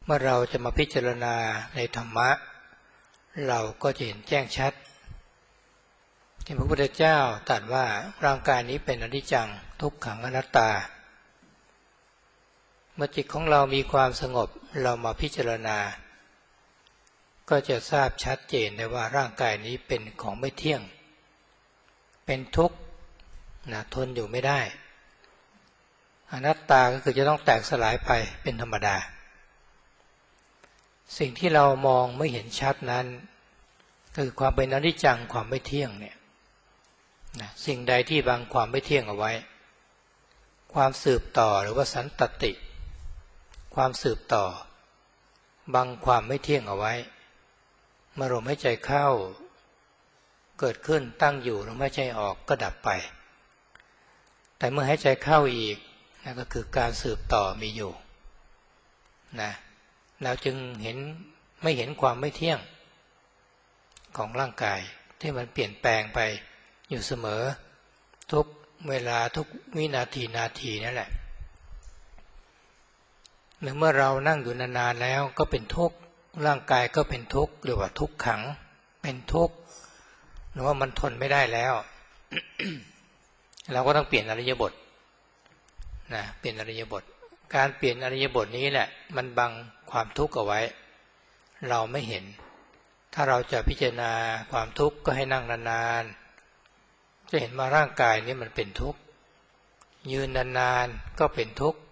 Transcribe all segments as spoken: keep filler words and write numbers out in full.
เมื่อเราจะมาพิจารณาในธรรมะเราก็จะเห็นแจ้งชัดที่พระพุทธเจ้าตรัสว่าร่างกายนี้เป็นอนิจจังทุกขังอนัตตาเมื่อจิตของเรามีความสงบเรามาพิจารณาก็จะทราบชัดเจนได้ว่าร่างกายนี้เป็นของไม่เที่ยงเป็นทุกข์นะทนอยู่ไม่ได้อนัตตาก็คือจะต้องแตกสลายไปเป็นธรรมดาสิ่งที่เรามองไม่เห็นชัดนั้นคือความเป็นอนิจจังความไม่เที่ยงเนี่ยนะสิ่งใดที่บังความไม่เที่ยงเอาไว้ความสืบต่อหรือว่าสันตติความสืบต่อบังความไม่เที่ยงเอาไว้เมื่อลมหายใจเข้าเกิดขึ้นตั้งอยู่ลมหายใจออกก็ดับไปแต่เมื่อหายใจเข้าอีกนั่นก็คือการสืบต่อมีอยู่นะเราจึงเห็นไม่เห็นความไม่เที่ยงของร่างกายที่มันเปลี่ยนแปลงไปอยู่เสมอทุกเวลาทุกวินาทีนาทีนั่นแหละเมื่อเรานั่งอยู่นานๆแล้วก็เป็นทุกข์ร่างกายก็เป็นทุกข์เรียกว่าทุกขังเป็นทุกข์หรือว่ามันทนไม่ได้แล้ว เราก็ต้องเปลี่ยนอริยบทนะเปลี่ยนอริยบทการเปลี่ยนอริยบทนี้แหละมันบังความทุกข์เอาไว้เราไม่เห็นถ้าเราจะพิจารณาความทุกข์ก็ให้นั่งนานๆจะเห็นว่าร่างกายนี้มันเป็นทุกข์ยืนนานๆก็เป็นทุกข์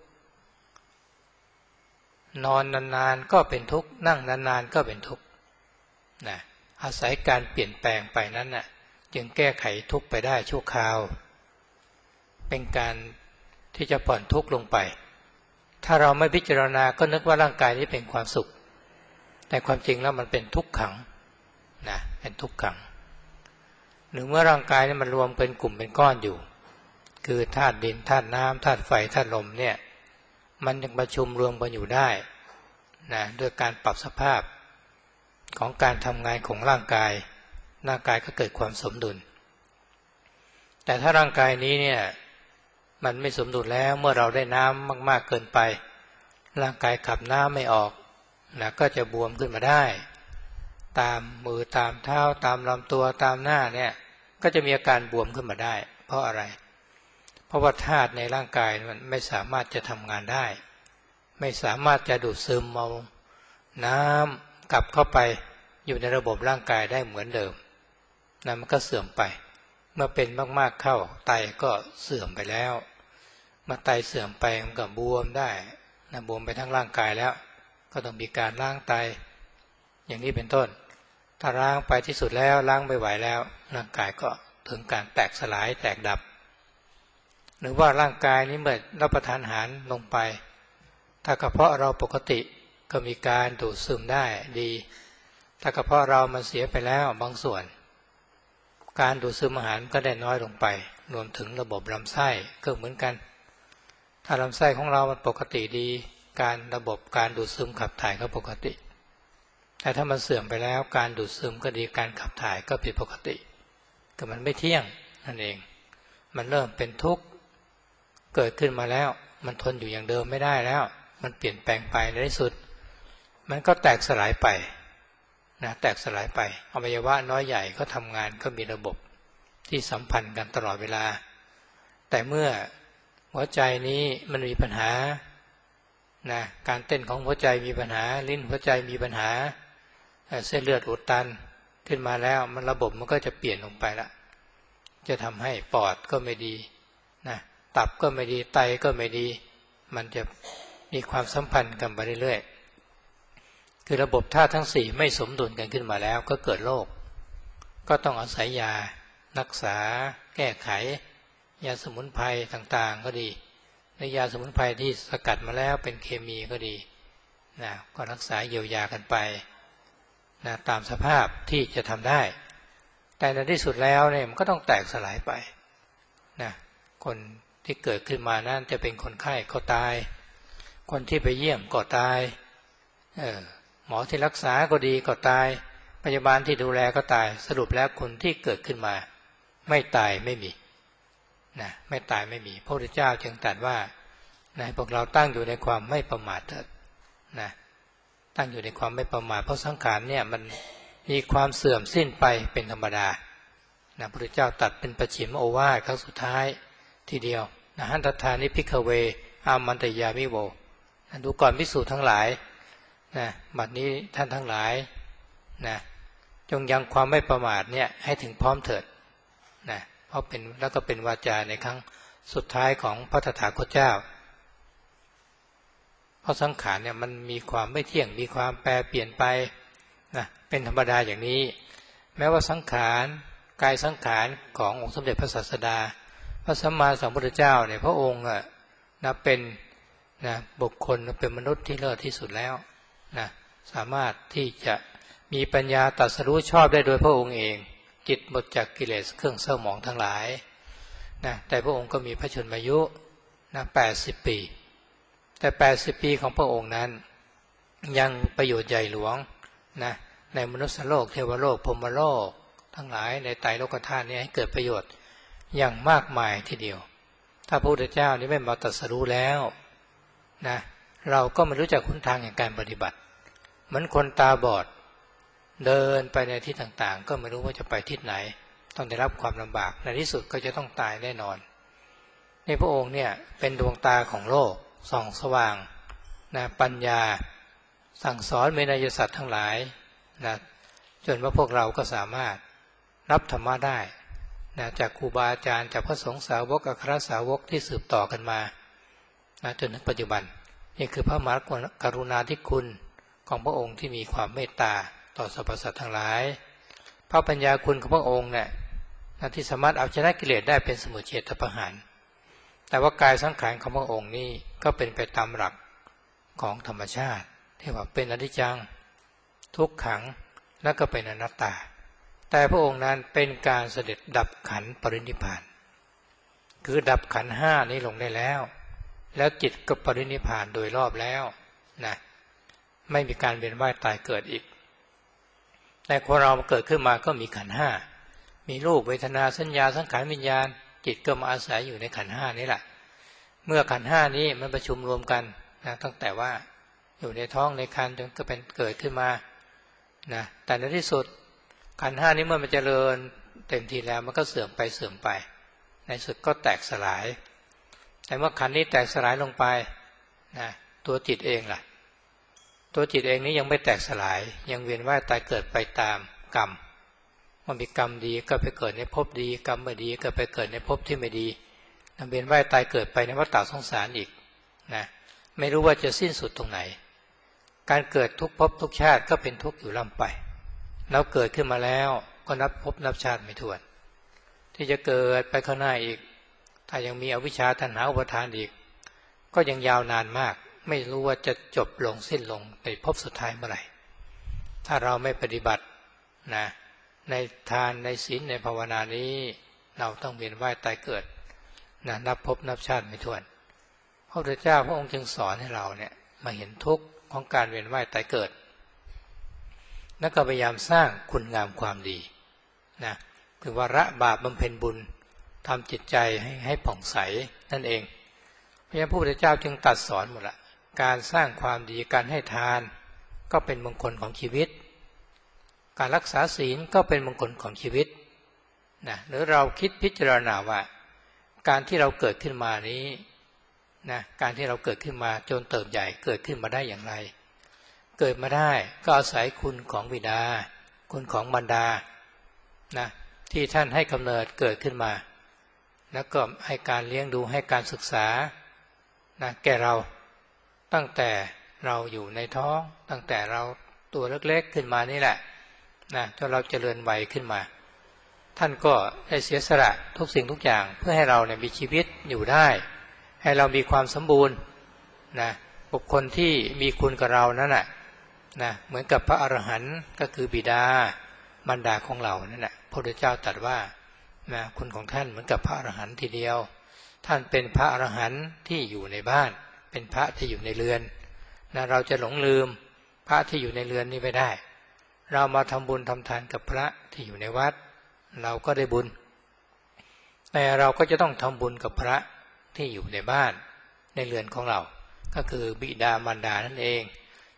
นอนนานๆก็เป็นทุกข์นั่งนานๆก็เป็นทุกข์นะอาศัยการเปลี่ยนแปลงไปนั้นน่ะจึงแก้ไขทุกข์ไปได้ชั่วคราวเป็นการที่จะผ่อนทุกข์ลงไปถ้าเราไม่พิจารณาก็นึกว่าร่างกายนี้เป็นความสุขแต่ความจริงแล้วมันเป็นทุกขังนะเป็นทุกขังหรือเมื่อร่างกายนี้มันรวมเป็นกลุ่มเป็นก้อนอยู่คือธาตุดินธาตุน้ำธาตุไฟธาตุลมเนี่ยมันยังประชุมรวมกันอยู่ได้นะด้วยการปรับสภาพของการทำงานของร่างกายร่างกายก็เกิดความสมดุลแต่ถ้าร่างกายนี้เนี่ยมันไม่สมดุลแล้วเมื่อเราได้น้ำมากๆเกินไปร่างกายขับน้ำไม่ออกนะก็จะบวมขึ้นมาได้ตามมือตามเท้าตามลำตัวตามหน้าเนี่ยก็จะมีอาการบวมขึ้นมาได้เพราะอะไรเพราะว่าธาตุในร่างกายมันไม่สามารถจะทำงานได้ไม่สามารถจะดูดซึมเอาน้ำกลับเข้าไปอยู่ในระบบร่างกายได้เหมือนเดิมนะมันก็เสื่อมไปเมื่อเป็นมากๆเข้าไตก็เสื่อมไปแล้วเมื่อไตเสื่อมไปมันก็บวมได้นะบวมไปทั้งร่างกายแล้วก็ต้องมีการล้างไตอย่างนี้เป็นต้นถ้าล้างไปที่สุดแล้วล้างไม่ไหวแล้วร่างกายก็ถึงการแตกสลายแตกดับหรือว่าร่างกายนี้เมื่อรับประทานอาหารลงไปถ้ากระเพาะเราปกติก็มีการดูดซึมได้ดีถ้ากระเพาะเรามันเสียไปแล้วบางส่วนการดูดซึมอาหารก็ได้น้อยลงไปรวมถึงระบบลำไส้ก็เหมือนกันถ้าลำไส้ของเรามันปกติดีการระบบการดูดซึมขับถ่ายก็ปกติแต่ถ้ามันเสื่อมไปแล้วการดูดซึมก็ดีการขับถ่ายก็ผิดปกติก็มันไม่เที่ยงนั่นเองมันเริ่มเป็นทุกข์เกิดขึ้นมาแล้วมันทนอยู่อย่างเดิมไม่ได้แล้วมันเปลี่ยนแปลงไปในที่สุดมันก็แตกสลายไปนะแตกสลายไปอวัยวะน้อยใหญ่ก็ทำงานก็มีระบบที่สัมพันธ์กันตลอดเวลาแต่เมื่อหัวใจนี้มันมีปัญหานะการเต้นของหัวใจมีปัญหาลิ้นหัวใจมีปัญหาเส้นเลือดอุดตันขึ้นมาแล้วมันระบบมันก็จะเปลี่ยนลงไปละจะทำให้ปอดก็ไม่ดีนะตับก็ไม่ดีไตก็ไม่ดีมันจะมีความสัมพันธ์กันไปเรื่อยๆคือระบบธาตุทั้งสี่ไม่สมดุลกันขึ้นมาแล้วก็เกิดโรคก็ต้องอาศัยยารักษาแก้ไขยาสมุนไพรต่างๆก็ดีในยาสมุนไพรที่สกัดมาแล้วเป็นเคมีก็ดีนะก็รักษาเยียวยากันไปนะตามสภาพที่จะทำได้แต่ในที่สุดแล้วเนี่ยมันก็ต้องแตกสลายไปนะคนที่เกิดขึ้นมานั่นจะเป็นคนไข้ก็ตายคนที่ไปเยี่ยมก็ตายเออหมอที่รักษาก็ดีก็ตายพยาบาลที่ดูแลก็ตายสรุปแล้วคนที่เกิดขึ้นมาไม่ตายไม่มีนะไม่ตายไม่มีพระพุทธเจ้าจึงตรัสว่านะพวกเราตั้งอยู่ในความไม่ประมาทเถิดนะตั้งอยู่ในความไม่ประมาทเพราะสังขารเนี่ยมันมีความเสื่อมสิ้นไปเป็นธรรมดานะพระพุทธเจ้าตรัสเป็นปัจฉิมโอวาทครั้งสุดท้ายทีเดียวนะหันตถานิภิกขเวอามันตยามิโวนะดูก่อนภิกษุทั้งหลายนะบัดนี้ท่านทั้งหลายนะจงยังความไม่ประมาทเนี่ยให้ถึงพร้อมเถิดนะเพราะเป็นแล้วก็เป็นวาจาในครั้งสุดท้ายของพระตถาคตเจ้าเพราะสังขารเนี่ยมันมีความไม่เที่ยงมีความแปรเปลี่ยนไปนะเป็นธรรมดาอย่างนี้แม้ว่าสังขารกายสังขารขององค์สมเด็จพระศาสดาพระสัมมาสัมพุทธเจ้าเนี่ยพระองค์อ่ะนะเป็นนะบุคคลเป็นมนุษย์ที่เลิศที่สุดแล้วนะสามารถที่จะมีปัญญาตรัสรู้ชอบได้โดยพระองค์เองจิตหมดจากกิเลสเครื่องเศร้าหมองทั้งหลายนะแต่พระองค์ก็มีพระชนมายุนะแปดสิบปีแต่แปดสิบปีของพระองค์นั้นยังประโยชน์ใหญ่หลวงนะในมนุษยโลกเทวโลกพรหมโลกทั้งหลายในไตรโลกธาตุนี้ให้เกิดประโยชน์อย่างมากมายทีเดียวถ้าพระพุทธเจ้านี้ไม่มาตรัสรู้แล้วนะเราก็ไม่รู้จักหนทางแห่งการปฏิบัติเหมือนคนตาบอดเดินไปในที่ต่างๆก็ไม่รู้ว่าจะไปทิศไหนต้องได้รับความลำบากในที่สุดก็จะต้องตายแน่นอนในพระองค์เนี่ยเป็นดวงตาของโลกส่องสว่างนะปัญญาสั่งสอนเมนยสัตว์ทั้งหลายนะจนว่าพวกเราก็สามารถรับธรรมะได้นะจากครูบาอาจารย์จากพระสงฆ์สาวกอัครสาวกที่สืบต่อกันมานะจนถึงปัจจุบันนี่คือพระมหากรุณาธิคุณของพระองค์ที่มีความเมตตาต่อสรรพสัตว์ทั้งหลายพระปัญญาคุณของพระองค์เนี่ยที่สามารถเอาชนะกิเลสได้เป็นสมุจเฉทประหารแต่ว่ากายสังขารของพระองค์นี่ก็เป็นไปตามหลักของธรรมชาติที่ว่าเป็นอนิจจังทุกขังและก็เป็นอนัตตาแต่พระองค์นั้นเป็นการเสด็จดับขันธ์ปรินิพพานคือดับขันธ์ห้านี้ลงได้แล้วแล้วจิตก็ปรินิพพานโดยรอบแล้วนะไม่มีการเวียนว่ายตายเกิดอีกแต่คนเราเกิดขึ้นมาก็มีขันธ์ห้ามีรูปเวทนาสัญญาสังขารวิญญาณจิตก็มาอาศัยอยู่ในขันธ์ห้านี้แหละเมื่อขันธ์ห้านี้มันประชุมรวมกันนะตั้งแต่ว่าอยู่ในท้องในครรภ์จนก็เป็นเกิดขึ้นมานะแต่ในที่สุดขันธ์ห้านี้เมื่อมันเจริญเต็มทีแล้วมันก็เสื่อมไปเสื่อมไปในสุดก็แตกสลายแต่เมื่อขันธ์นี้แตกสลายลงไปนะตัวจิตเองล่ะตัวจิตเองนี้ยังไม่แตกสลายยังเวียนว่ายตายเกิดไปตามกรรมมันมีกรรมดีก็ไปเกิดในภพดีกรรมไม่ดีก็ไปเกิดในภพที่ไม่ดีเวียนว่ายตายเกิดไปในวัฏฏะสงสารอีกนะไม่รู้ว่าจะสิ้นสุดตรงไหนการเกิดทุกภพทุกชาติก็เป็นทุกข์อยู่ล่ำไปแล้วเกิดขึ้นมาแล้วก็นับภพนับชาติไม่ถ้วนที่จะเกิดไปข้างหน้าอีกถ้ายังมีอวิชชาตัณหาอุปาทานอีกก็ยังยาวนานมากไม่รู้ว่าจะจบลงสิ้นลงในภพสุดท้ายเมื่อไหร่ถ้าเราไม่ปฏิบัตินะในทานในศีลในภาวนานี้เราต้องเวียนว่ายตายเกิดนะนับภพนับชาติไม่ถ้วนพระพุทธเจ้าพระองค์จึงสอนให้เราเนี่ยมาเห็นทุกข์ของการเวียนว่ายตายเกิดแล้วก็พยายามสร้างคุณงามความดีนะคือว่าละบาปบำเพ็ญบุญทำจิตใจให้ให้ผ่องใสนั่นเองพระพุทธเจ้าจึงตรัสสอนหมดละการสร้างความดีการให้ทานก็เป็นมงคลของชีวิตการรักษาศีลก็เป็นมงคลของชีวิตนะหรือเราคิดพิจารณาว่าการที่เราเกิดขึ้นมานี้นะการที่เราเกิดขึ้นมาจนเติบใหญ่เกิดขึ้นมาได้อย่างไรเกิดมาได้ก็อาศัยคุณของบิดาคุณของมารดานะที่ท่านให้กำเนิดเกิดขึ้นมาแล้วก็ให้การเลี้ยงดูให้การศึกษานะแก่เราตั้งแต่เราอยู่ในท้องตั้งแต่เราตัวเล็กๆขึ้นมานี่แหละนะจนเราเจริญวัยขึ้นมาท่านก็ได้เสียสละทุกสิ่งทุกอย่างเพื่อให้เราเนี่ยมีชีวิตอยู่ได้ให้เรามีความสมบูรณ์นะบุคคลที่มีคุณกับเรานั่นแหละนะเหมือนกับพระอรหันต์ก็คือบิดามารดาของเรานั่นแหละพระพุทธเจ้าตรัสว่านะคุณของท่านเหมือนกับพระอรหันต์ทีเดียวท่านเป็นพระอรหันต์ที่อยู่ในบ้านเป็นพระที่อยู่ในเรือนนะเราจะหลงลืมพระที่อยู่ในเรือนนี้ไม่ได้เรามาทำบุญทำทานกับพระที่อยู่ในวัดเราก็ได้บุญแต่เราก็จะต้องทำบุญกับพระที่อยู่ในบ้านในเรือนของเราก็คือบิดามารดานั่นเองท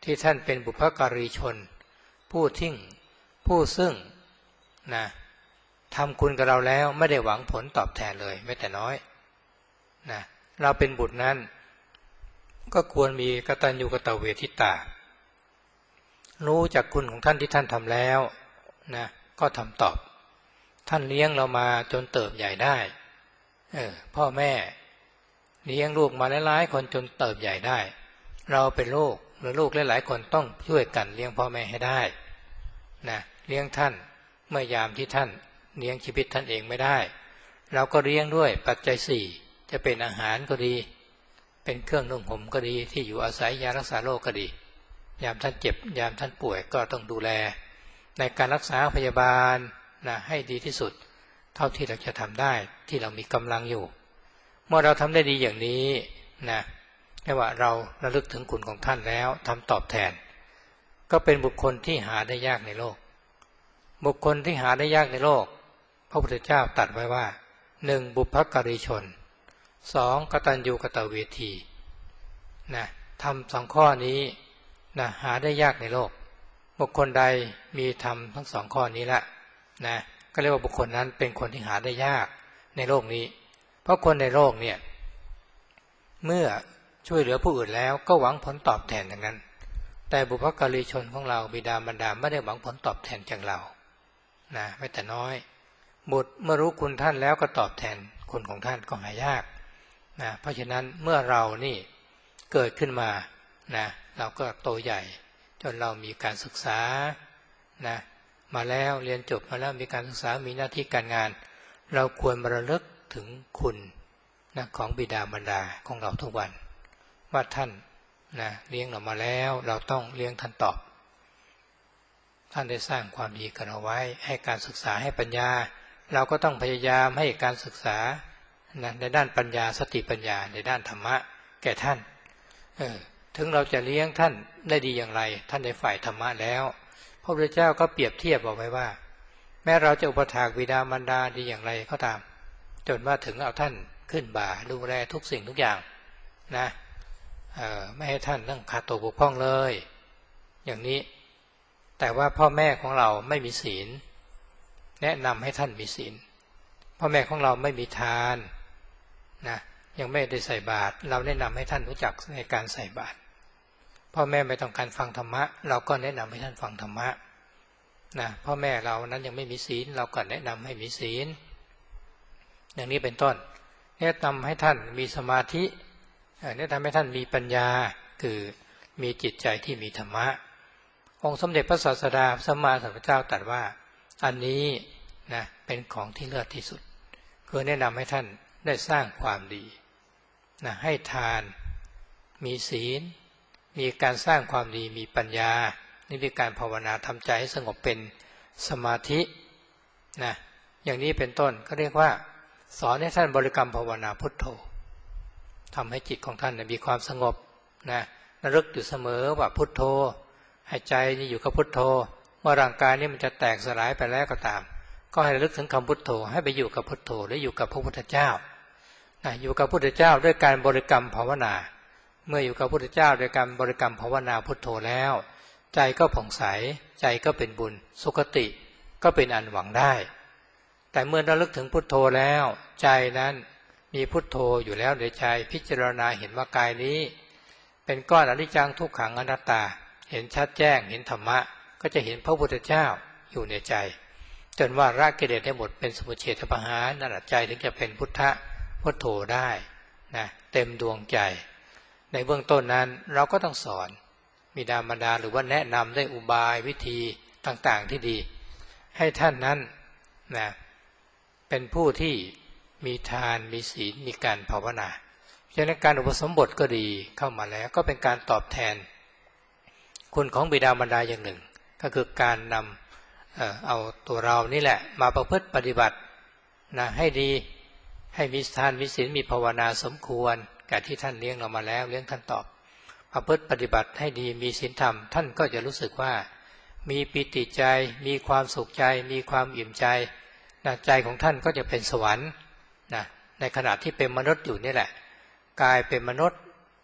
ที่ท่านเป็นบุพการีชนผู้ทิ้งผู้ซึ่งนะทำคุณกับเราแล้วไม่ได้หวังผลตอบแทนเลยแม้แต่น้อยนะเราเป็นบุตรนั้นก็ควรมีกตัญญูกตเวทิตารู้จักคุณของท่านที่ท่านทำแล้วนะก็ทำตอบท่านเลี้ยงเรามาจนเติบใหญ่ได้เออพ่อแม่เลี้ยงลูกมาหลายๆคนจนเติบใหญ่ได้เราเป็นลูกหรือลูกหลายๆคนต้องช่วยกันเลี้ยงพ่อแม่ให้ได้นะเลี้ยงท่านเมื่อยามที่ท่านเลี้ยงชีวิตท่านเองไม่ได้เราก็เลี้ยงด้วยปัจจัยสี่จะเป็นอาหารก็ดีเป็นเครื่องนุ่งห่มก็ดีที่อยู่อาศัยยารักษาโรคก็ดียามท่านเจ็บยามท่านป่วยก็ต้องดูแลในการรักษาพยาบาลนะให้ดีที่สุดเท่าที่เราจะทำได้ที่เรามีกำลังอยู่เมื่อเราทำได้ดีอย่างนี้นะแค่ว่าเราระลึกถึงคุณของท่านแล้วทำตอบแทนก็เป็นบุคคลที่หาได้ยากในโลกบุคคลที่หาได้ยากในโลกพระพุทธเจ้าตรัสไว้ว่าหนึ่งบุพการีชนสองกตัญญูกตเวทีนะทำสองข้อนี้นะหาได้ยากในโลกบุคคลใดมีธรรมทั้งสองข้อนี้ละนะก็เรียกว่าบุคคลนั้นเป็นคนที่หาได้ยากในโลกนี้เพราะคนในโลกเนี่ยเมื่อช่วยเหลือผู้อื่นแล้วก็หวังผลตอบแทนอย่างนั้นแต่บุพการีชนของเราบิดามารดาไม่ได้หวังผลตอบแทนจากเรานะไม่แต่น้อยบุตรเมื่อรู้คุณท่านแล้วก็ตอบแทนคุณของท่านก็หายากนะเพราะฉะนั้นเมื่อเรานี่เกิดขึ้นมานะเราก็โตใหญ่จนเรามีการศึกษานะมาแล้วเรียนจบมาแล้วมีการศึกษามีหน้าที่การงานเราควรมาระลึกถึงคุณนะของบิดามารดาของเราทุกวันว่าท่านนะเลี้ยงเรามาแล้วเราต้องเลี้ยงท่านตอบท่านได้สร้างความดีกับเราไว้ให้การศึกษาให้ปัญญาเราก็ต้องพยายามให้การศึกษานะในด้านปัญญาสติปัญญาในด้านธรรมะแก่ท่านเออถึงเราจะเลี้ยงท่านได้ดีอย่างไรท่านในฝ่ายธรรมะแล้วพระพุทธเจ้าก็เปรียบเทียบบอกไว้ว่าแม้เราจะอุปถากบิดามารดาดีอย่างไรก็ตามจนว่าถึงเอาท่านขึ้นบ่าดูแลทุกสิ่งทุกอย่างนะไม่ให้ท่านต้องขาดตกบกพร่องเลยอย่างนี้แต่ว่าพ่อแม่ของเราไม่มีศีลแนะนำให้ท่านมีศีลพ่อแม่ของเราไม่มีทานนะยังไม่ได้ใส่บาตรเราแนะนำให้ท่านรู้จักในการใส่บาตรพ่อแม่ไม่ต้องการฟังธรรมะเราก็แนะนำให้ท่านฟังธรรมะนะพ่อแม่เรานั้นยังไม่มีศีลเราก็แนะนำให้มีศีลอย่างนี้เป็นต้นแนะนำให้ท่านมีสมาธิแนะนำให้ท่านมีปัญญาคือมีจิตใจที่มีธรรมะองค์สมเด็จพระศาสดาสัมมาสัมพุทธเจ้าตรัสว่าอันนี้นะเป็นของที่เลิศที่สุดคือแนะนำให้ท่านได้สร้างความดีนะให้ทานมีศีลมีการสร้างความดีมีปัญญานี่เป็นการภาวนาทำใจให้สงบเป็นสมาธินะอย่างนี้เป็นต้นก็เรียกว่าสอนให้ท่านบริกรรมภาวนาพุทโธทำให้จิตของท่านมีความสงบนะระลึกอยู่เสมอว่าพุทโธให้ใจนี่อยู่กับพุทโธเมื่อร่างกายนี่มันจะแตกสลายไปแล้วก็ตามก็ให้ระลึกถึงคำพุทโธให้ไปอยู่กับพุทโธหรืออยู่กับพระพุทธเจ้านะอยู่กับพระพุทธเจ้าด้วยการบริกรรมภาวนาเมื่ออยู่กับพระพุทธเจ้าด้วยการบริกรรมภาวนาพุทโธแล้วใจก็ผ่องใสใจก็เป็นบุญสุคติก็เป็นอันหวังได้แต่เมื่อระลึกถึงพุทโธแล้วใจนั้นมีพุทโธอยู่แล้วในใจพิจารณาเห็นว่ากายนี้เป็นก้อนอนิจจังทุกขังอนัตตาเห็นชัดแจ้งเห็นธรรมะก็จะเห็นพระพุทธเจ้าอยู่ในใจจนว่าละกิเลสได้หมดเป็นสมุจเฉทปหานั่นแหละใจถึงจะเป็นพุทธะพุทโธได้นะเต็มดวงใจในเบื้องต้นนั้นเราก็ต้องสอนบิดามารดาหรือว่าแนะนำได้อุบายวิธีต่างๆที่ดีให้ท่านนั้นนะเป็นผู้ที่มีทานมีศีลมีการภาวนาฉะนั้นการอุปสมบทก็ดีเข้ามาแล้วก็เป็นการตอบแทนคุณของบิดามารดาอย่างหนึ่งก็คือการนำ เอ่อ เอาตัวเรานี่แหละมาประพฤติปฏิบัตินะให้ดีให้มีทานมีศีลมีภาวนาสมควรกับที่ท่านเลี้ยงเรามาแล้วเลี้ยงท่านตอบประพฤติปฏิบัติให้ดีมีศีลธรรมท่านก็จะรู้สึกว่ามีปิติใจมีความสุขใจมีความอิ่มใจนะใจของท่านก็จะเป็นสวรรค์นะในขณะที่เป็นมนุษย์อยู่นี่แหละกายเป็นมนุษย์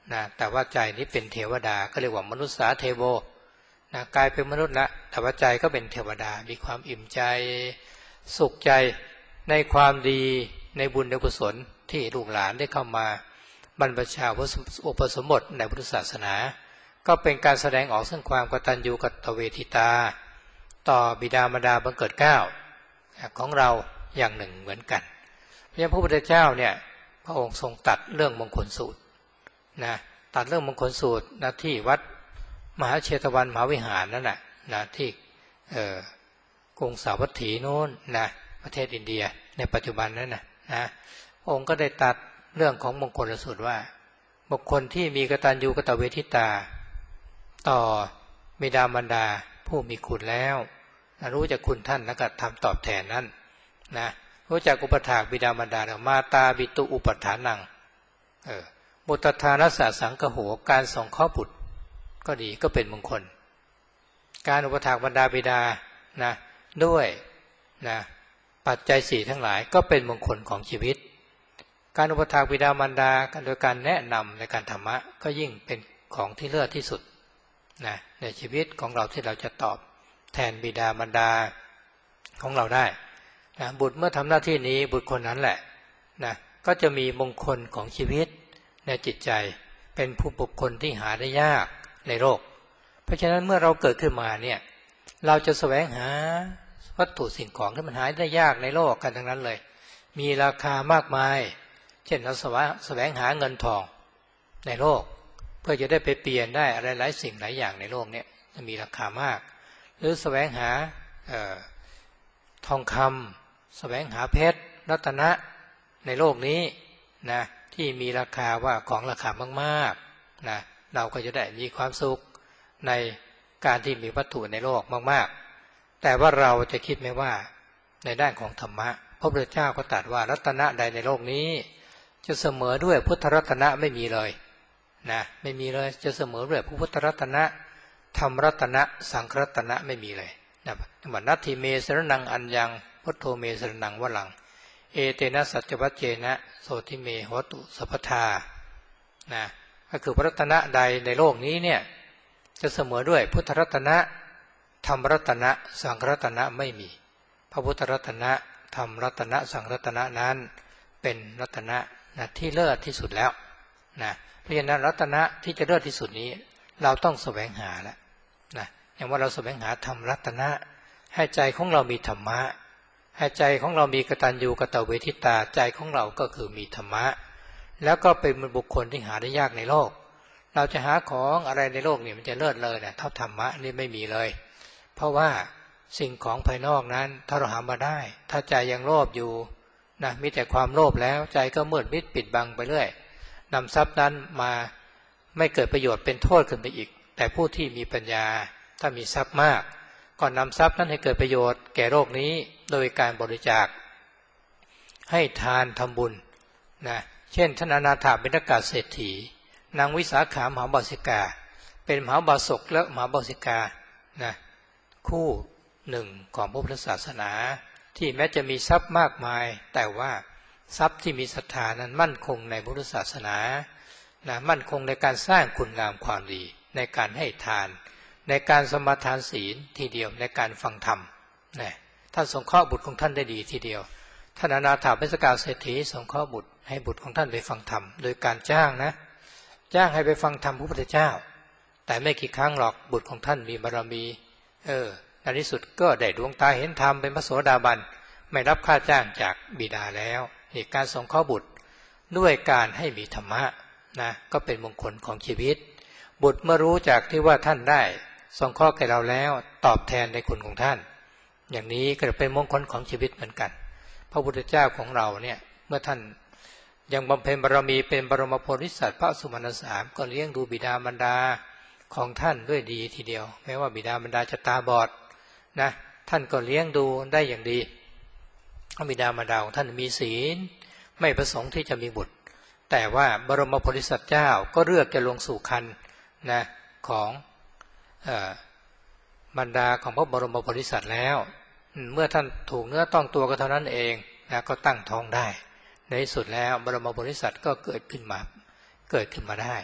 นะแต่ว่าใจนี้เป็นเทวดาก็เรียกว่ามนุษย์สาเทโวนะกลายเป็นมนุษย์ละแต่ว่าใจก็เป็นเทวดามีความอิ่มใจสุขใจในความดีในบุญในกุศลที่ลูกหลานได้เข้ามาบรรพชาอุปสมบทในพุทธศาสนาก็เป็นการแสดงออกซึ่งความกตัญญูกตเวทิตาต่อบิดามารดาบังเกิดเกล้าของเราอย่างหนึ่งเหมือนกันเพราะฉะนั้นพระพุทธเจ้าเนี่ยพระองค์ทรงตัดเรื่องมงคลสูตรนะตัดเรื่องมงคลสูตรนะที่วัดมหาเชตวันมหาวิหารนั่นแหละนะที่กรุงสาวัตถีโน้นนะประเทศอินเดียในปัจจุบันนั้นนะนะพระองค์ก็ได้ตัดเรื่องของมงคลสูตรว่าบุคคลที่มีกตัญญูกตเวทิตาต่อบิดามารดาผู้มีคุณแล้วรู้จักคุณท่านแล้วก็ทำตอบแทนนั้นนะรู้จักอุปถากบิดามารดามาตาบิตุอุปถานังเออบุตทานัสสะสังคโหการสงเคราะห์บุตรก็ดีก็เป็นมงคลการอุปถากบรรดาบิดานะด้วยนะปัจจัยสี่ทั้งหลายก็เป็นมงคลของชีวิตการอุปถากบิดามารดาโดยการแนะนำในการธรรมะก็ยิ่งเป็นของที่เลิศที่สุดนะในชีวิตของเราที่เราจะตอบแทนบิดามารดาของเราได้นะบุตรเมื่อทำหน้าที่นี้บุตรคนนั้นแหละนะก็จะมีมงคลของชีวิตในจิตใจเป็นผู้บุคคลที่หาได้ยากในโลกเพราะฉะนั้นเมื่อเราเกิดขึ้นมาเนี่ยเราจะแสวงหาวัตถุสิ่งของที่มันหาได้ยากในโลกกันทั้งนั้นเลยมีราคามากมายเช่นเราแสวงหาเงินทองในโลกเพื่อจะได้ไปเปลี่ยนได้อะไรหลายสิ่งหลายอย่างในโลกเนี่ยจะมีราคามากหรือแสวงหาเอ่อทองคำแสวงหาเพชรรัตนะในโลกนี้นะที่มีราคาว่าของราคามากๆนะเราก็จะได้มีความสุขในการที่มีวัตถุในโลกมากๆแต่ว่าเราจะคิดไหมว่าในด้านของธรรมะพระพุทธเจ้าก็ตรัสว่ารัตนะใดในโลกนี้จะเสมอด้วยพุทธรัตนะไม่มีเลยนะไม่มีเลยจะเสมอด้วยพระพุทธรัตนะธรรมรัตนะสังฆรัตนะไม่มีเลยนะเหมือนนัตถิเมสรนังอัญญังพุทโธเมสรนังวลังเอเตนะสัจจวัจเจนะโสติเมโหตุสัพพทานะก็คือพระรัตนะใดในโลกนี้เนี่ยจะเสมอด้วยพุทธรัตนะธรรมรัตนะสังฆรัตนะไม่มีพระพุทธรัตนะธรรมรัตนะสังฆรัตนะนั้นเป็นรัตนะนะที่เลิศที่สุดแล้วนะเพราะฉะนั้นรัตนะที่จะเลิศที่สุดนี้เราต้องแสวงหาแล้วนะอย่างว่าเราแสวงหาธรรมรัตนะให้ใจของเรามีธรรมะให้ใจของเรามีกตัญญูกตเวทิตาใจของเราก็คือมีธรรมะแล้วก็เป็นบุคคลที่หาได้ยากในโลกเราจะหาของอะไรในโลกนี่มันจะเลิศเลยนะเท่าธรรมะนี่ไม่มีเลยเพราะว่าสิ่งของภายนอกนั้นถ้าเราหามาได้ถ้าใจยังโลภอยู่นะมีแต่ความโลภแล้วใจก็มืดมิดปิดบังไปเรื่อยนำทรัพย์นั้นมาไม่เกิดประโยชน์เป็นโทษขึ้นไปอีกแต่ผู้ที่มีปัญญาถ้ามีทรัพย์มากก็นำทรัพย์นั้นให้เกิดประโยชน์แก่โลกนี้โดยการบริจาคให้ทานทำบุญนะเช่นท่านอนาถบิณฑกเศรษฐีนางวิสาขามหาบาสิกาเป็นมหาบาศกและมหาบาสิกานะคู่หนึ่งของพระพุทธศาสนาที่แม้จะมีทรัพย์มากมายแต่ว่าทรัพย์ที่มีศรัทธานั้นมั่นคงในพุทธศาสนานะมั่นคงในการสร้างคุณงามความดีในการให้ทานในการสมาทานศีลทีเดียวในการฟังธรรมนะท่านสงเคราะห์บุตรของท่านได้ดีทีเดียวท่านอนาถบิณฑกเศรษฐีสงเคราะห์บุตรให้บุตรของท่านไปฟังธรรมโดยการจ้างนะจ้างให้ไปฟังธรรมพระพุทธเจ้าแต่ไม่กี่ครั้งหรอกบุตรของท่านมีบารมีเออในที่สุดก็ได้ดวงตาเห็นธรรมเป็นพระโสดาบันไม่รับค่าจ้างจากบิดาแล้วเหตุการสงเคราะห์บุตรด้วยการให้มีธรรมะนะก็เป็นมงคลของชีวิตบุตรเมื่อรู้จากที่ว่าท่านได้สงเคราะห์แก่เราแล้วตอบแทนในคุณของท่านอย่างนี้ก็เป็นมงคลของชีวิตเหมือนกันพระพุทธเจ้าของเราเนี่ยเมื่อท่านยังบำเพ็ญบารมีเป็นบรมโพธิสัตว์พระสุมาณสามก็เลี้ยงดูบิดามารดาของท่านด้วยดีทีเดียวแม้ว่าบิดามารดาจะตาบอดนะท่านก็เลี้ยงดูได้อย่างดีบิดามารดาของท่านมีศีลไม่ประสงค์ที่จะมีบุตรแต่ว่าบรมโพธิสัตว์เจ้าก็เลือกจะลงสู่คันนะของเอ่อบรรดาของพระบรมโพธิสัตว์แล้วเมื่อท่านถูกเนื้อต้องตัวก็เท่านั้นเองนะก็ตั้งท้องได้ในที่สุดแล้วบรมโพธิสัตว์ก็เกิดขึ้นมาเกิดขึ้นมาได้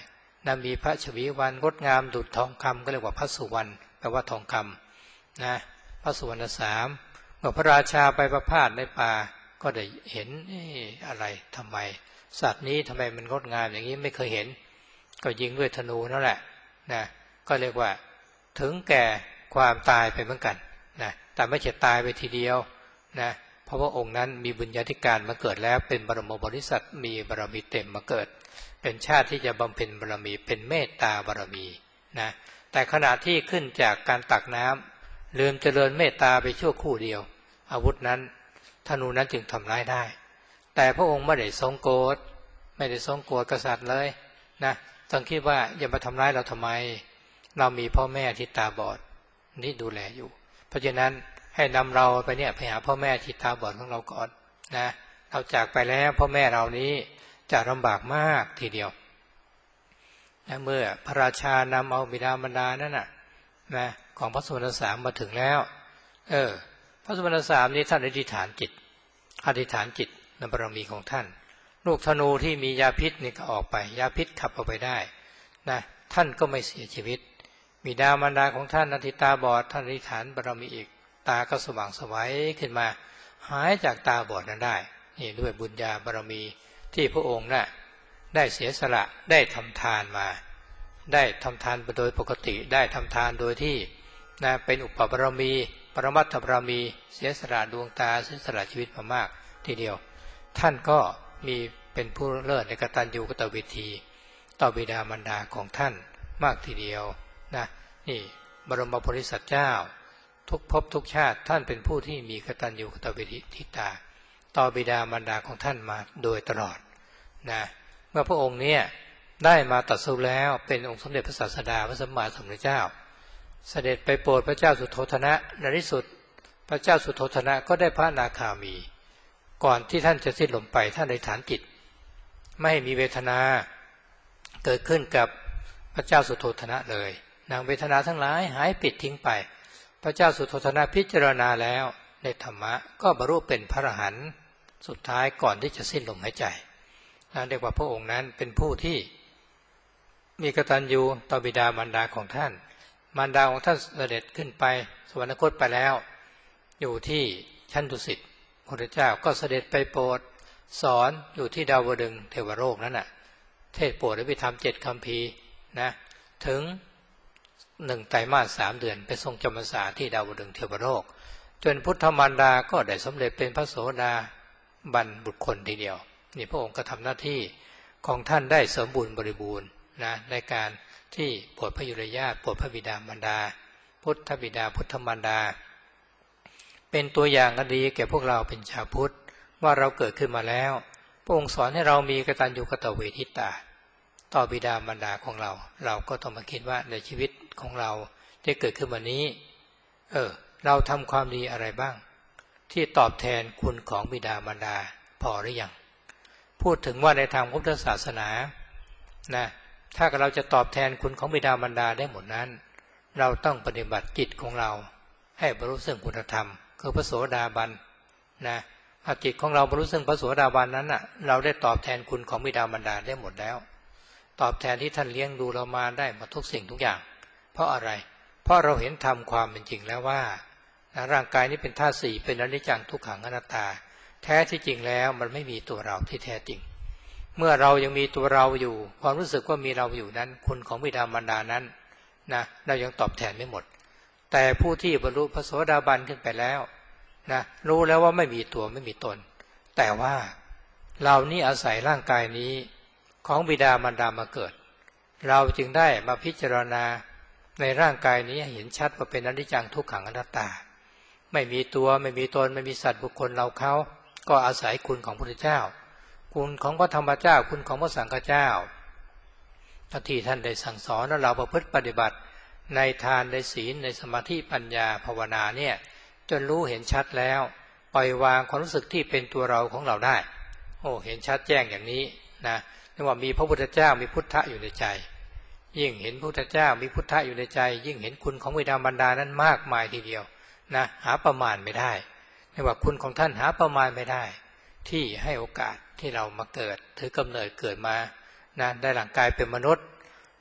นะมีพระชวีวันงดงามดุจทองคำก็เรียกว่าพระสุวรรณแปลว่าทองคำนะพระสุวรรณสามเมื่อพระราชาไปประพาสในป่าก็ได้เห็นอะไรทำไมสัตว์นี้ทำไมมันงดงามอย่างนี้ไม่เคยเห็นก็ยิงด้วยธนูนั่นแหละนะก็เรียกว่าถึงแก่ความตายไปเหมือนกันนะแต่ไม่ใช่ตายไปทีเดียวนะเพราะว่าองค์นั้นมีบุญญาธิการมาเกิดแล้วเป็นบรมบริษัทมีบารมีเต็มมาเกิดเป็นชาติที่จะบำเพ็ญบารมีเป็นเมตตาบารมีนะแต่ขณะที่ขึ้นจากการตักน้ำลืมเจริญเมตตาไปชั่วครู่เดียวอาวุธนั้นธนูนั้นจึงทำร้ายได้แต่พระองค์ไม่ได้ทรงโกรธไม่ได้ทรงโกรธกษัตริย์เลยนะต้องคิดว่าอย่ามาทำร้ายเราทำไมเรามีพ่อแม่ที่ตาบอดนี่ดูแลอยู่เพราะฉะนั้นให้นำเราไปเนี่ยไปหาพ่อแม่ที่ตาบอดของเราก่อนนะเราจากไปแล้วพ่อแม่เรานี้จะลำบากมากทีเดียวนะเมื่อพระราชานำเอาบิดามารดานั่นน่ะนะของพระสุวรรณสามมาถึงแล้วเออพระสุวรรณสามนี้ท่านอธิษฐานจิตอธิษฐานจิตในบารมีของท่านลูกธนูที่มียาพิษนี่ก็ออกไปยาพิษขับออกไปได้นะท่านก็ไม่เสียชีวิตบิดามารดาของท่านอธิตาบอดท่านอธิษฐานบารมีอีกตาก็สว่างไสวขึ้นมาหายจากตาบอดนั้นได้นี่ด้วยบุญญาบารมีที่พระองค์น่ะได้เสียสละได้ทำทานมาได้ทำทานโดยปกติได้ทำทานโดยที่นะเป็นอุปบารมีปรมัตถบารมีเสียสละดวงตาเสียสละชีวิตมามากทีเดียวท่านก็มีเป็นผู้เลิศในกตัญญูกตเวทีต่อบิดามารดาของท่านมากทีเดียวนะนี่บรมโพธิสัตว์เจ้าทุกภพทุกชาติท่านเป็นผู้ที่มีกตัญญูกตเวทีตาต่อบิดามารดาของท่านมาโดยตลอดนะเมื่อพระองค์เนี่ยได้มาตรัสรู้แล้วเป็นองค์สมเด็จพระศาสดาพระสัมมาสัมพุทธเจ้าเสด็จไปโปรดพระเจ้าสุโธทนะในที่สุดพระเจ้าสุโธทนะก็ได้พระอนาคามีก่อนที่ท่านจะสิ้นลมไปท่านอธิษฐานจิตไม่ให้มีเวทนาเกิดขึ้นกับพระเจ้าสุโธทนะเลยนางเวทนาทั้งหลายหายปิดทิ้งไปพระเจ้าสุโธทนะพิจารณาแล้วในธรรมะก็บรรลุเป็นพระอรหันต์สุดท้ายก่อนที่จะสิ้นลมหายใจนั่นเรียกว่าพระองค์นั้นเป็นผู้ที่มีกตัญญูต่อบิดามารดาของท่านมารดาของท่านเสด็จขึ้นไปสวรรคตไปแล้วอยู่ที่ชั้นดุสิตพระพุทธเจ้าก็เสด็จไปโปรดสอนอยู่ที่ดาวดึงส์เทวโลกนั่นน่ะเทศโปรดอภิธรรมเจ็ดคำพีนะถึงหนึ่งไตรมาสสามเดือนไปทรงจำพรรษาที่ดาวดึงส์เทวโลกจนพุทธมารดาก็ได้สำเร็จเป็นพระโสดาบันบุตรคนทีเดียวนี่พระองค์ก็ทำหน้าที่ของท่านได้สมบูรณ์บริบูรณ์นะในการที่โปรดพระยุรญาติโปรดพระบิดามารดาพุทธบิดาพุทธมารดาเป็นตัวอย่างอันดีแก่พวกเราเป็นชาวพุทธว่าเราเกิดขึ้นมาแล้วพระองค์สอนให้เรามีกตัญญูกตเวทิตาต่อบิดามารดาของเราเราก็ต้องมาคิดว่าในชีวิตของเราที่เกิดขึ้นมานี้เออเราทำความดีอะไรบ้างที่ตอบแทนคุณของบิดามารดาพอหรือยังพูดถึงว่าในทางพุทธศาสนานะถ้าเราจะตอบแทนคุณของบิดามารดาได้หมดนั้นเราต้องปฏิบัติจิตของเราให้บรรลุซึ่งคุณธรรมคือพระโสดาบันนะถ้าจิตของเราบรรลุซึ่งพระโสดาบันนั้นน่ะเราได้ตอบแทนคุณของบิดามารดาได้หมดแล้วตอบแทนที่ท่านเลี้ยงดูเรามาได้หมดทุกสิ่งทุกอย่างเพราะอะไรเพราะเราเห็นธรรมความเป็นจริงแล้วว่าร่างกายนี้เป็นธาตุสี่เป็นอนิจจังทุกขังอนัตตาแท้ที่จริงแล้วมันไม่มีตัวเราที่แท้จริงเมื่อเรายังมีตัวเราอยู่ความรู้สึกว่ามีเราอยู่นั้นคุณของบิดามารดานั้นนะเรายังตอบแทนไม่หมดแต่ผู้ที่บรรลุพระโสดาบันขึ้นไปแล้วนะรู้แล้วว่าไม่มีตัวไม่มีตนแต่ว่าเรานี่อาศัยร่างกายนี้ของบิดามารดามาเกิดเราจึงได้มาพิจารณาในร่างกายนี้เห็นชัดว่าเป็นอนิจจังทุกขังอนัตตาไม่มีตัวไม่มีตนไม่มีสัตว์บุคคลเราเขาก็อาศัยคุณของพระพุทธเจ้าคุณของพระธรรมเจ้าคุณของพระสังฆเจ้าที่ท่านได้สั่งสอนและเราประพฤติปฏิบัติในทานในศีลในสมาธิปัญญาภาวนาเนี่ยจนรู้เห็นชัดแล้วปล่อยวางความรู้สึกที่เป็นตัวเราของเราได้โอ้เห็นชัดแจ้งอย่างนี้นะเรียกว่ามีพระพุทธเจ้ามีพุทธะอยู่ในใจยิ่งเห็นพระพุทธเจ้ามีพุทธะอยู่ในใจยิ่งเห็นคุณของบิดามารดานั้นมากมายทีเดียวนะหาประมาณไม่ได้เรียกว่าคุณของท่านหาประมาณไม่ได้ที่ให้โอกาสที่เรามาเกิดถือกำเนิดเกิดมานะได้ร่างกายเป็นมนุษย์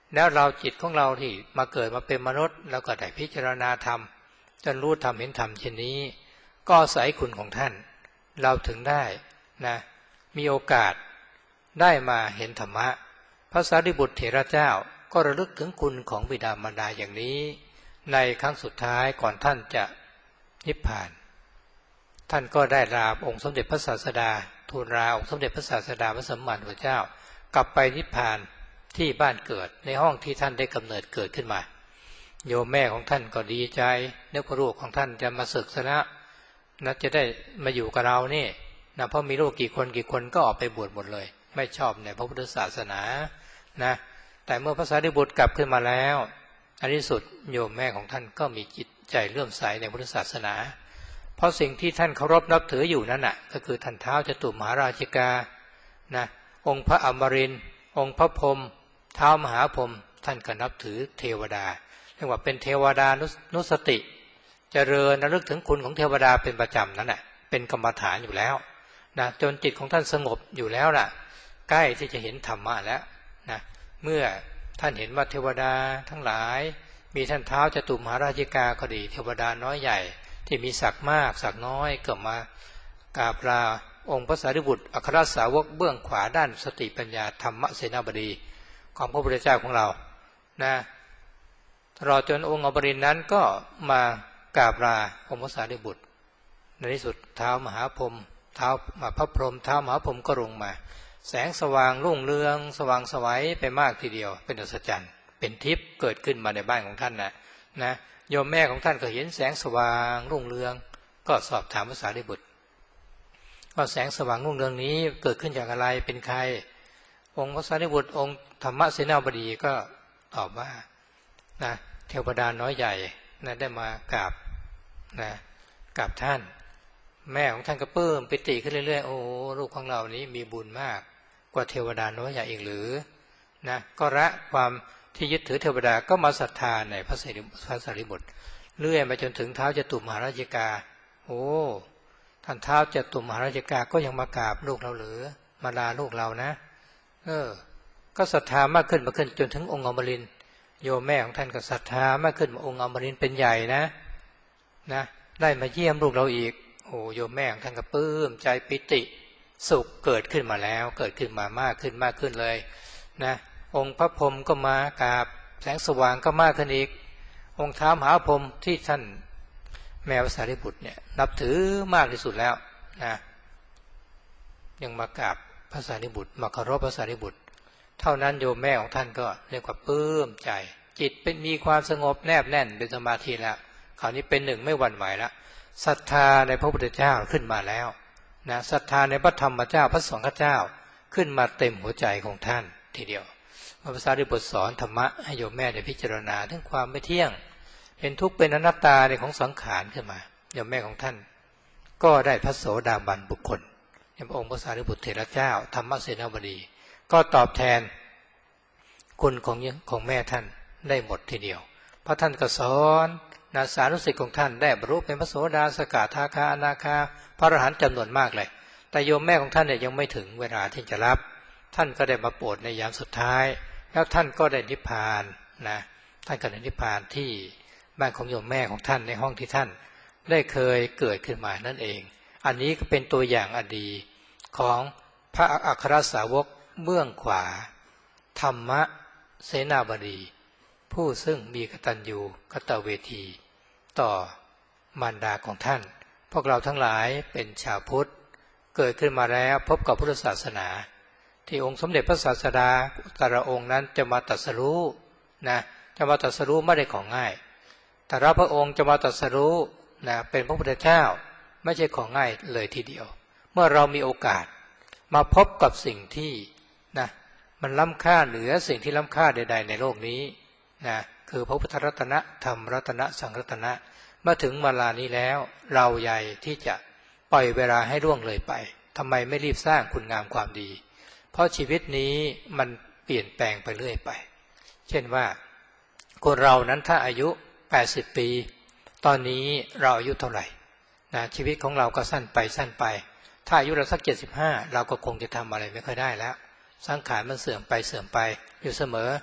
แล้วเราจิตของเราที่มาเกิดมาเป็นมนุษย์แล้วก็ได้พิจารณาธรรมจนรู้ธรรมเห็นธรรมเช่นนี้ก็อาศัยคุณของท่านเราถึงได้นะมีโอกาสได้มาเห็นธรรมะพระสารีบุตรเถระเจ้าก็ระลึกถึงคุณของบิดามารดาอย่างนี้ในครั้งสุดท้ายก่อนท่านจะนิพพานท่านก็ได้ลาองค์สมเด็จพระศาสดาทูลลาองค์สมเด็จพระศาสดาพระสัมมาสัมพุทธเจ้ากลับไปนิพพานที่บ้านเกิดในห้องที่ท่านได้กำเนิดเกิดขึ้นมาโยมแม่ของท่านก็ดีใจนึกว่าลูกของท่านจะมาศึกษานะจะได้มาอยู่กับเรานี่นะเพราะมีลูกกี่คนกี่คนก็ออกไปบวชหมดเลยไม่ชอบในพระพุทธศาสนานะแต่เมื่อพระสารีบุตรกลับขึ้นมาแล้วอันที่สุดโยมแม่ของท่านก็มีจิตใจเลื่อมใสในพุทธศาสนาเพราะสิ่งที่ท่านเคารพนับถืออยู่นั่นน่ะก็คือท่านท้าวจตุมหาราชิกานะองค์พระอมรินทร์องค์พระพรหมท้าวมหาพรหมท่านก็นับถือเทวดาเรียกว่าเป็นเทวดานุสติเจริญระลึกถึงคุณของเทวดาเป็นประจำนั่นแหละเป็นกรรมฐานอยู่แล้วนะจนจิตของท่านสงบอยู่แล้วล่ะใกล้ที่จะเห็นธรรมะแล้วนะเมื่อท่านเห็นว่าเทวดาทั้งหลายมีท่านท้าวจตุมหาราชิกาก็ดีเทวดาน้อยใหญ่ที่มีศักดิ์มากศักดิ์น้อยก็มากราบลาองค์พระสารีบุตรอัครสาวกเบื้องขวาด้านสติปัญญาธรรมเสนาบดีของพระพุทธเจ้าของเรานะตลอดจนองค์อมรินทร์นั้นก็มากราบลาองค์พระสารีบุตรในที่สุดท้าวมหาพรหมท้าวพระพรหมท้าวมหาพรหมก็ลงมาแสงสว่างรุ่งเรืองสว่างไสวไปมากทีเดียวเป็นอัศจรรย์เป็นทิพย์เกิดขึ้นมาในบ้านของท่านนะนะโยมแม่ของท่านก็เห็นแสงสว่างรุ่งเรืองก็สอบถามพระสารีบุตรว่าแสงสว่างรุ่งเรืองนี้เกิดขึ้นจากอะไรเป็นใครองค์พระสารีบุตรองค์ธรรมเสนาบดีก็ตอบว่านะเทวดาน้อยใหญ่นะได้มากราบนะกราบท่านแม่ของท่านก็เพิ่มปิติขึ้นเรื่อยๆโอ้ลูกของเรานี้มีบุญมากกว่าเทวดาน้อยใหญ่อีกหรือนะก็ละความที่ยึดถือเทวดาก็มาศรัทธาในพระสารีบุตรเรื่อยมาจนถึงท้าวจตุมหาราชิกาโอ้ท่านท้าวจตุมหาราชิกาก็ยังมากราบลูกเราหรือมาลาลูกเรานะเออก็ศรัทธามากขึ้นมาขึ้นจนถึงองค์อมรินทร์โยมแม่ของท่านก็ศรัทธามากขึ้นมาองค์อมรินทร์เป็นใหญ่นะนะได้มาเยี่ยมลูกเราอีกโอ้โยมแม่ของท่านก็ปลื้มใจปิติสุขเกิดขึ้นมาแล้วเกิดขึ้นมามากขึ้นมากขึ้นเลยนะองค์พระพรหมก็มากราบแสงสว่างก็มากขึ้นอีกองค์ท้าวมหาพรหมที่ท่านแม่พระสารีบุตรเนี่ยนับถือมากที่สุดแล้วนะยังมากราบพระสารีบุตรมาเคารพพระสารีบุตรเท่านั้นโยมแม่ของท่านก็เรียกว่าปลื้มใจจิตเป็นมีความสงบแนบแน่นเป็นสมาธิแล้วคราวนี้เป็นหนึ่งไม่หวั่นไหวแล้วศรัทธาในพระพุทธเจ้าขึ้นมาแล้วนะศรัทธาในพระธรรมเจ้าพระสงฆ์เจ้าขึ้นมาเต็มหัวใจของท่านทีเดียวพระสารีบุตรสอนธรรมะให้โยมแม่ได้พิจารณาถึงความไม่เที่ยงเป็นทุกข์เป็นอนัตตาในของสังขารขึ้นมาโยมแม่ของท่านก็ได้พระโสดาบันบุคคลพระองค์พระสารีบุตรเถระเจ้าธรรมเสนาบดีก็ตอบแทนคุณของของแม่ท่านได้หมดทีเดียวเพราะท่านก็สอนนาสานุสิทธิ์ของท่านได้บรรลุเป็นพระโสดาสกทาคาอนาคาพระอรหันต์จำนวนมากเลยแต่โยมแม่ของท่านเนี่ยยังไม่ถึงเวลาที่จะรับท่านก็ได้มาโปรดในยามสุดท้ายแล้วท่านก็ได้นิพพานนะท่านก็ได้นิพพานที่บ้านของโยมแม่ของท่านในห้องที่ท่านได้เคยเกิดขึ้นมานั่นเองอันนี้ก็เป็นตัวอย่างอดีของพระอัครสาวกเบื้องขวาธรรมเสนาบดีผู้ซึ่งมีกตัญญูกตเวทีต่อมารดาของท่านพวกเราทั้งหลายเป็นชาวพุทธเกิดขึ้นมาแล้วพบกับพุทธศาสนาที่องค์สมเด็จพระศาสดาแต่ละองค์นั้นจะมาตรัสรู้นะจะมาตรัสรู้ไม่ได้ของง่ายแต่ละพระองค์จะมาตรัสรู้นะเป็นพระพุทธเจ้าไม่ใช่ของง่ายเลยทีเดียวเมื่อเรามีโอกาสมาพบกับสิ่งที่นะมันล้ำค่าเหนือสิ่งที่ล้ำค่าใดๆในโลกนี้นะคือพระพุทธรัตนะธรรมรัตนะสังรัตนะมาถึงเวลานี้แล้วเราใหญ่ที่จะปล่อยเวลาให้ล่วงเลยไปทำไมไม่รีบสร้างคุณงามความดีเพราะชีวิตนี้มันเปลี่ยนแปลงไปเรื่อยไปเช่นว่าคนเรานั้นถ้าอายุแปดสิบปีตอนนี้เราอายุเท่าไหร่นะชีวิตของเราก็สั้นไปสั้นไปถ้าอายุเราสักเจ็ดสิบห้าเราก็คงจะทำอะไรไม่ค่อยได้แล้วสังขารมันเสื่อมไปเสื่อมไปอยู่เสมอ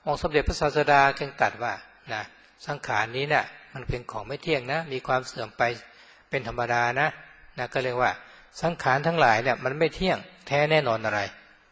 องค์สมเด็จพระศาสดาจึงตรัสว่านะสังขารนี้เนี่ยมันเป็นของไม่เที่ยงนะมีความเสื่อมไปเป็นธรรมดานะนะก็เรียกว่าสังขารทั้งหลายเนี่ยมันไม่เที่ยงแท้แน่นอนอะไร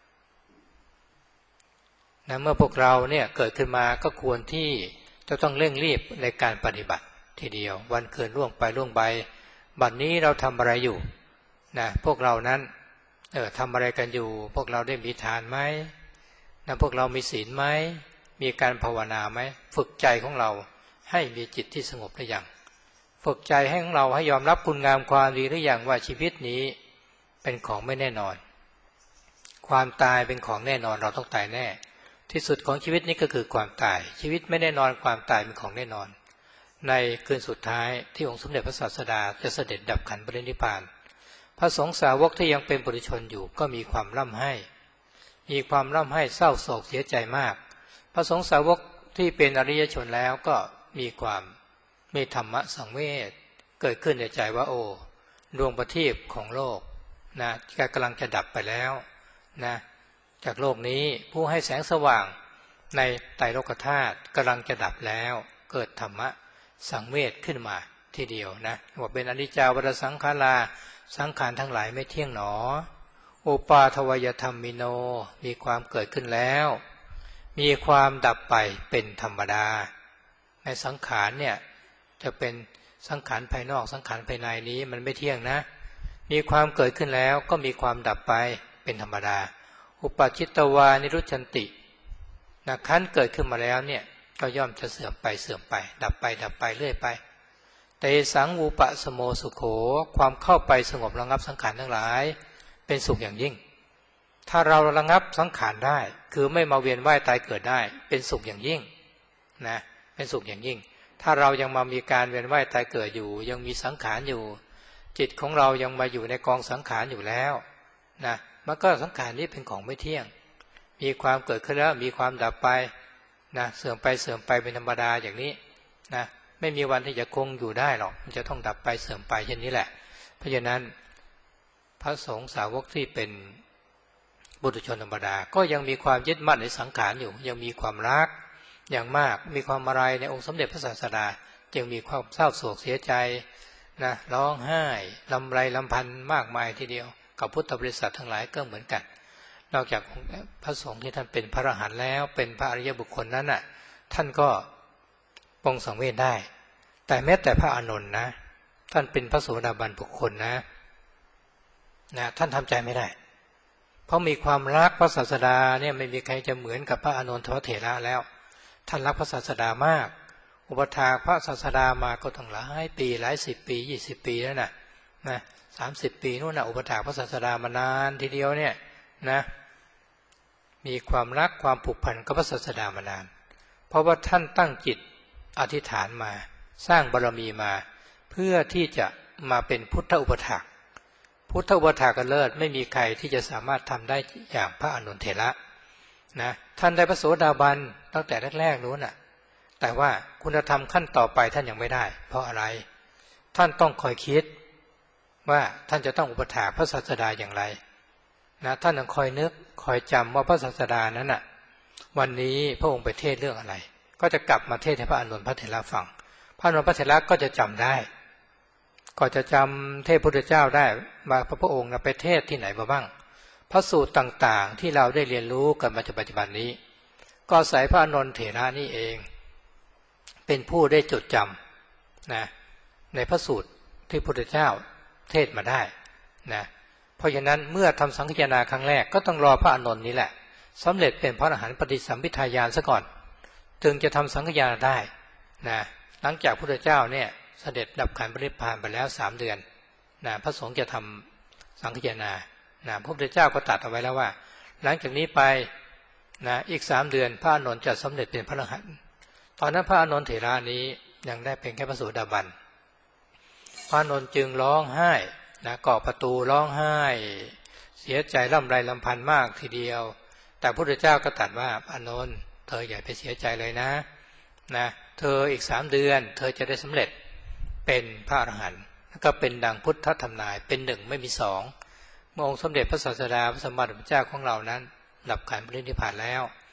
นะเมื่อพวกเราเนี่ยเกิดขึ้นมาก็ควรที่จะต้องเร่งรีบในการปฏิบัติทีเดียววันคืนล่วงไปล่วงไปบัดนี้เราทำอะไรอยู่นะพวกเรานั้นเออทำอะไรกันอยู่พวกเราได้มีทานไหมนะพวกเรามีศีลไหมมีการภาวนาไหมฝึกใจของเราให้มีจิตที่สงบหรือยังฝึกใจให้ของเราให้ยอมรับคุณงามความดีหรือยังว่าชีวิตนี้เป็นของไม่แน่นอนความตายเป็นของแน่นอนเราต้องตายแน่ที่สุดของชีวิตนี้ก็คือความตายชีวิตไม่แน่นอนความตายเป็นของแน่นอนในคืนสุดท้ายที่องค์สมเด็จพระศาสดาจะเสด็จดับขันธ์ปรินิพพานพระสงฆ์สาวกที่ยังเป็นปุถุชนอยู่ก็มีความร่ำไห้มีความร่ำไห้เศร้าโศกเสียใจมากพระสงฆ์สาวกที่เป็นอริยชนแล้วก็มีความมีธรรมะสังเวชเกิดขึ้นในใจว่าโอ้ดวงประทีปของโลกนะกำลังจะดับไปแล้วนะจากโลกนี้ผู้ให้แสงสว่างในไตรโลกธาตุกำลังจะดับแล้วเกิดธรรมะสังเวชขึ้นมาทีเดียวนะว่าเป็นอนิจจาวัฏสังขาราสังขารทั้งหลายไม่เที่ยงหนออุปาทวยธรรมมิโนมีความเกิดขึ้นแล้วมีความดับไปเป็นธรรมดาในสังขารเนี่ยจะเป็นสังขารภายนอกสังขารภายในนี้มันไม่เที่ยงนะมีความเกิดขึ้นแล้วก็มีความดับไปเป็นธรรมดาอุปจิตตวานิรุชันตินะขั้นเกิดขึ้นมาแล้วเนี่ยก็ย่อมจะเสื่อมไปเสื่อมไปดับไปดับไปเรื่อยไปแต่สังวูปะสโมสุโขความเข้าไปสงบระงับสังขารทั้งหลายเป็นสุขอย่างยิ่งถ้าเราระงับสังขารได้คือไม่มาเวียนว่ายตายเกิดได้เป็นสุขอย่างยิ่งนะเป็นสุขอย่างยิ่งถ้าเรายังมามีการเวียนว่ายตายเกิดอยู่ยังมีสังขารอยู่จิตของเรายังมาอยู่ในกองสังขารอยู่แล้วนะมันก็สังขารนี้เป็นของไม่เที่ยงมีความเกิดขึ้นแล้วมีความดับไปนะเสื่อมไปเสื่อมไปเป็นธรรมดาอย่างนี้นะไม่มีวันที่จะคงอยู่ได้หรอกมันจะต้องดับไปเสื่อมไปเช่นนี้แหละเพราะฉะนั้นพระสงฆ์สาวกที่เป็นบุตุชนธรรมดาก็ยังมีความยึดมั่นในสังขารอยู่ยังมีความรักอย่างมากมีความอะไรในองค์สมเด็จพระศาสดาจึงมีความเศร้าโศกเสียใจนะร้องไห้ลำไรลำพันมากมายทีเดียวกับพุทธบริษัททั้งหลายก็เหมือนกันนอกจากพระสงฆ์ที่ท่านเป็นพระอรหันต์แล้วเป็นพระอริยบุคคลนั้นน่ะท่านก็ปรงสังเวชได้แต่แม้แต่พระอานนท์นะท่านเป็นพระโสดาบันบุคคลนะนะท่านทำใจไม่ได้เพราะมีความรักพระศาสดาเนี่ยไม่มีใครจะเหมือนกับพระอานนทเถระแล้วท่านรักพระศาสดามากอุปถากพระศาสดามาก็ตั้งหลายปีหลายสิบปียี่สิบปีแล้วนะนะสามสิบปีนู่นนะอุปถากพระศาสดามานานทีเดียวเนี่ยนะมีความรักความผูกพันกับพระศาสดามานานเพราะว่าท่านตั้งจิตอธิษฐานมาสร้างบารมีมาเพื่อที่จะมาเป็นพุทธอุปถากพุทธอุปถากเลิศไม่มีใครที่จะสามารถทำได้อย่างพระอานนทเถระนะท่านได้พระโสดาบันตั้งแต่แรกๆนู้นน่ะแต่ว่าคุณธรรมขั้นต่อไปท่านยังไม่ได้เพราะอะไรท่านต้องคอยคิดว่าท่านจะต้องอุปถากพระศาสดาอย่างไรนะท่านต้องคอยนึกคอยจำว่าพระศาสดานั้นน่ะวันนี้พระองค์ไปเทศเรื่องอะไรก็จะกลับมาเทศให้พระอานนท์พระเถระฟังพระอานนท์พระเถระก็จะจำได้ก็จะจำเทพพุทธเจ้าได้มาพระพุทธองค์ไปเทศที่ไหนมาบ้างพระสูตรต่างๆที่เราได้เรียนรู้กันมาจนปัจจุบันนี้ก็อาศัยพระอานนท์เถระนี่เองเป็นผู้ได้จดจำนะในพระสูตรที่พระพุทธเจ้าเทศมาได้นะเพราะฉะนั้นเมื่อทำสังฆทานครั้งแรกก็ต้องรอพระอานนท์นี้แหละสำเร็จเป็นพระอรหันต์ปฏิสัมภิทาญาณซะก่อนถึงจะทำสังฆทานได้นะหลังจากพระพุทธเจ้าเนี่ยเสด็จดับขันธ์ปรินิพพานไปแล้วสามเดือนนะพระสงฆ์จะทำสังฆทานนะพระพุทธเจ้าก็ตรัสเอาไว้แล้วว่าหลังจากนี้ไปนะอีกสามเดือนพระอานนท์จะสำเร็จเป็นพระอรหันต์ตอนนั้นพระอานนท์เถระนี้ยังได้เป็นแค่พระโสดาบันพระอานนท์จึงร้องไห้นะเกาะประตูร้องไห้เสียใจร่ำไรลำพันมากทีเดียวแต่พระพุทธเจ้าก็ตรัสว่าอานนท์เธออย่าไปเสียใจเลยนะนะเธออีกสามเดือนเธอจะได้สำเร็จเป็นพระอรหันต์ก็เป็นดังพุทธธรรมนายเป็นหนึ่งไม่มีสองเมื่อองค์สมเด็จพระศาสดาพระสัมมาสัมพุทธเจ้าของเรานั้นดับขันธ์ปรินิพพานแล้ว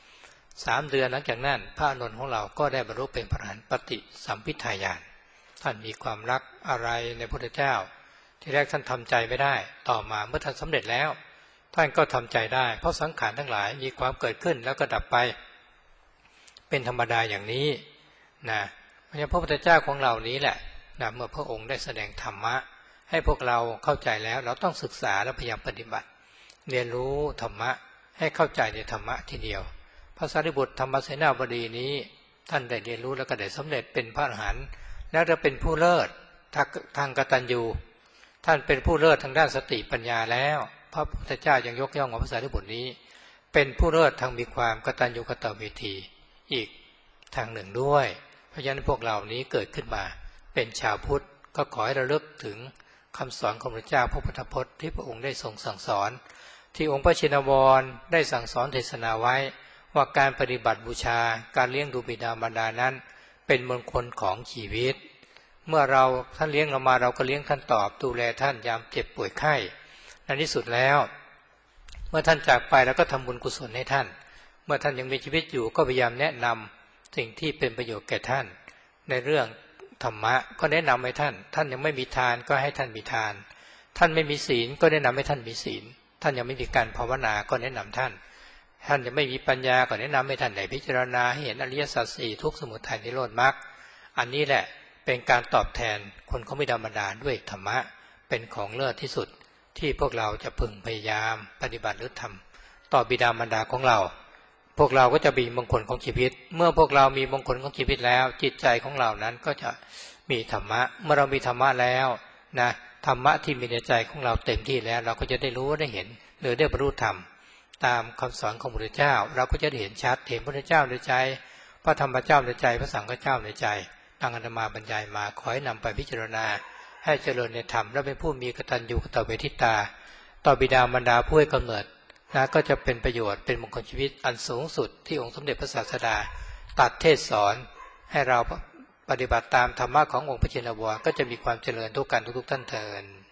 สามเดือนหลังจากนั้นพระอานนท์ของเราก็ได้บรรลุเป็นพระอรหันต์ปฏิสัมภิทาญาณท่านมีความรักอะไรในพระพุทธเจ้าที่แรกท่านทำใจไม่ได้ต่อมาเมื่อท่านสำเร็จแล้วท่านก็ทำใจได้เพราะสังขารทั้งหลายมีความเกิดขึ้นแล้วก็ดับไปเป็นธรรมดาอย่างนี้นะเพราะฉะนั้นพระพุทธเจ้าของเรานี้แหละนะเมื่อพระองค์ได้แสดงธรรมะให้พวกเราเข้าใจแล้วเราต้องศึกษาและพยายามปฏิบัติเรียนรู้ธรรมะให้เข้าใจในธรรมะทีเดียวพระสารีบุตรธรรมเสนาบดีนี้ท่านได้เรียนรู้แล้วก็ได้สำเร็จเป็นพระอรหันต์แล้วจะเป็นผู้เลิศทางกตัญญูท่านเป็นผู้เลิศทางด้านสติปัญญาแล้วพระพุทธเจ้ายังยกย่องว่าพระสารีบุตรนี้เป็นผู้เลิศทางมีความกตัญญูกตเวทีอีกทางหนึ่งด้วยเพราะฉะนั้นพวกเรานี้เกิดขึ้นมาเป็นชาวพุทธก็ขอให้ระลึกถึงคำสอนของพระเจ้าพระพุทธพจน์ที่พระองค์ได้ทรงสั่งสอนที่องค์พระชินวรได้สั่งสอนเทศนาไว้ว่าการปฏิบัติบูชาการเลี้ยงดูบิดามารดานั้นเป็นมงคลของชีวิตเมื่อเราท่านเลี้ยงเรามาเราก็เลี้ยงท่านตอบดูแลท่านยามเจ็บป่วยไข้ในที่สุดแล้วเมื่อท่านจากไปเราก็ทำบุญกุศลให้ท่านเมื่อท่านยังมีชีวิตอยู่ก็พยายามแนะนำสิ่งที่เป็นประโยชน์แก่ท่านในเรื่องธรรมะก็แนะนำให้ท่านท่านยังไม่มีทานก็ให้ท่านมีทานท่านไม่มีศีลก็แนะนำให้ท่านมีศีลท่านยังไม่มีการภาวนาก็แนะนำท่านท่านยังไม่มีปัญญาก็แนะนำให้ท่านได้พิจารณาให้เห็นอริยสัจสี่ทุกข์สมุทัยนิโรธมรรคอันนี้แหละเป็นการตอบแทนคนเขาไม่ธรรมดาด้วยธรรมะเป็นของเลิศที่สุดที่พวกเราจะพึงพยายามปฏิบัติหรือทำต่อบิดามารดาของเราพวกเราก็จะมีมงคลของชีวิตเมื่อพวกเรามีมงคลของชีวิตแล้วจิตใจของเรานั้นก็จะมีธรรมะเมื่อเรามีธรรมะแล้วนะธรรมะที่มีในใจของเราเต็มที่แล้วเราก็จะได้รู้ได้เห็นหรือได้บรรลุธรรมตามคำสอนของพระพุทธเจ้าเราก็จะได้เห็นชัดเห็นพระพุทธเจ้าในใจพระธรรมเจ้าในใจพระสังฆเจ้าในใจดังอาตมาบรรยายมาขอให้นำไปพิจารณาให้เจริญในธรรมและเป็นผู้มีกตัญญูกตเวทิตาต่อบิดามารดาผู้ให้กำเนิดนะก็จะเป็นประโยชน์เป็นมงคลชีวิตอันสูงสุดที่องค์สมเด็จพระศาสดาตรัสเทศสอนให้เราปฏิบัติตามธรรมะขององค์พระชินวรก็จะมีความเจริญทุกการทุกๆท่านเทอญ